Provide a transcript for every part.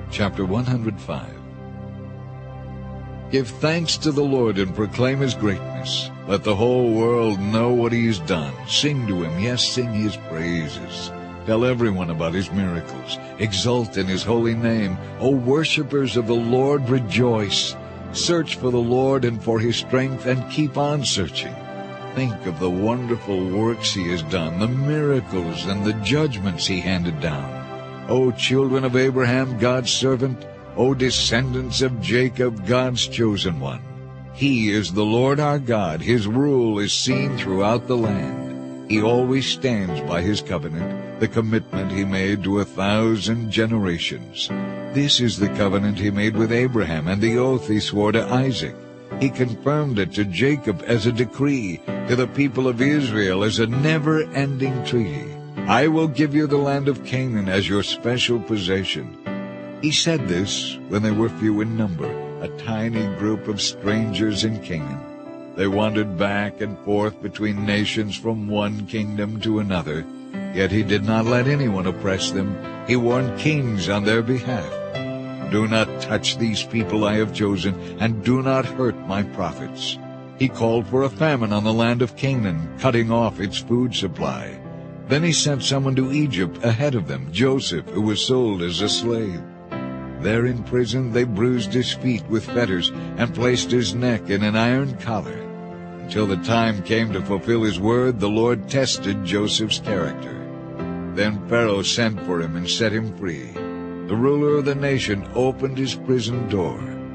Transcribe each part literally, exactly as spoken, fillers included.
Chapter one hundred five. Give thanks to the Lord and proclaim his greatness. Let the whole world know what he has done. Sing to him, yes, sing his praises. Tell everyone about his miracles. Exult in his holy name. O worshippers of the Lord, rejoice. Search for the Lord and for his strength, and keep on searching. Think of the wonderful works he has done, the miracles and the judgments he handed down. O children of Abraham, God's servant, O descendants of Jacob, God's chosen one. He is the Lord our God. His rule is seen throughout the land. He always stands by his covenant, the commitment he made to a thousand generations. This is the covenant he made with Abraham, and the oath he swore to Isaac. He confirmed it to Jacob as a decree, to the people of Israel as a never-ending treaty. I will give you the land of Canaan as your special possession. He said this when they were few in number, a tiny group of strangers in Canaan. They wandered back and forth between nations from one kingdom to another, yet he did not let anyone oppress them. He warned kings on their behalf. Do not touch these people I have chosen, and do not hurt my prophets. He called for a famine on the land of Canaan, cutting off its food supply. Then he sent someone to Egypt ahead of them, Joseph, who was sold as a slave. There in prison they bruised his feet with fetters and placed his neck in an iron collar. Until the time came to fulfill his word, the Lord tested Joseph's character. Then Pharaoh sent for him and set him free. The ruler of the nation opened his prison door.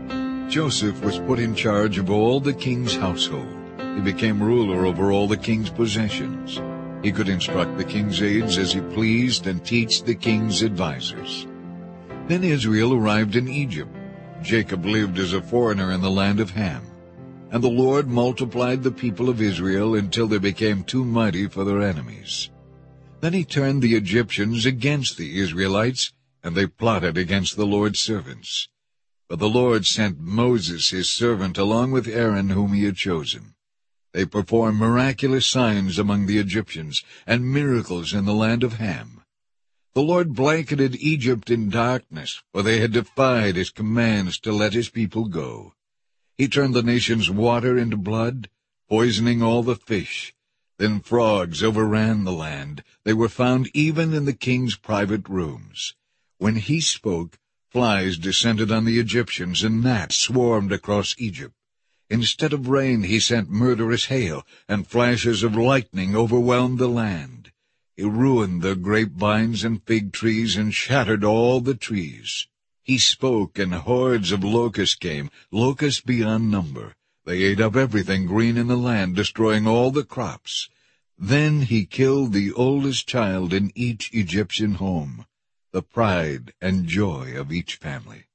Joseph was put in charge of all the king's household. He became ruler over all the king's possessions. He could instruct the king's aides as he pleased and teach the king's advisers. Then Israel arrived in Egypt. Jacob lived as a foreigner in the land of Ham. And the Lord multiplied the people of Israel until they became too mighty for their enemies. Then he turned the Egyptians against the Israelites, and they plotted against the Lord's servants. But the Lord sent Moses his servant along with Aaron whom he had chosen. They performed miraculous signs among the Egyptians and miracles in the land of Ham. The Lord blanketed Egypt in darkness, for they had defied his commands to let his people go. He turned the nation's water into blood, poisoning all the fish. Then frogs overran the land. They were found even in the king's private rooms. When he spoke, flies descended on the Egyptians, and gnats swarmed across Egypt. Instead of rain he sent murderous hail, and flashes of lightning overwhelmed the land. He ruined the grapevines and fig trees, and shattered all the trees. He spoke, and hordes of locusts came, locusts beyond number. They ate up everything green in the land, destroying all the crops. Then he killed the oldest child in each Egyptian home, the pride and joy of each family.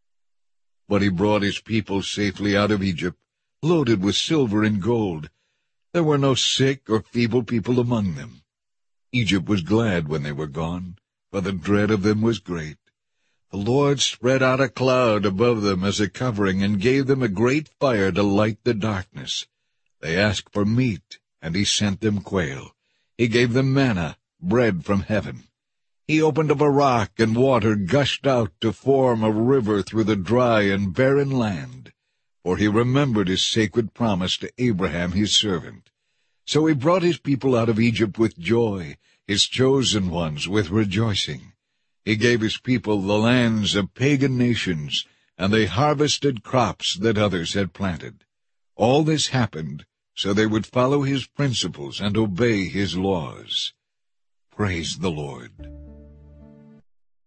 But he brought his people safely out of Egypt, loaded with silver and gold. There were no sick or feeble people among them. Egypt was glad when they were gone, for the dread of them was great. The Lord spread out a cloud above them as a covering, and gave them a great fire to light the darkness. They asked for meat, and he sent them quail. He gave them manna, bread from heaven. He opened up a rock, and water gushed out to form a river through the dry and barren land. For he remembered his sacred promise to Abraham his servant. So he brought his people out of Egypt with joy, his chosen ones with rejoicing. He gave his people the lands of pagan nations, and they harvested crops that others had planted. All this happened so they would follow his principles and obey his laws. Praise the Lord.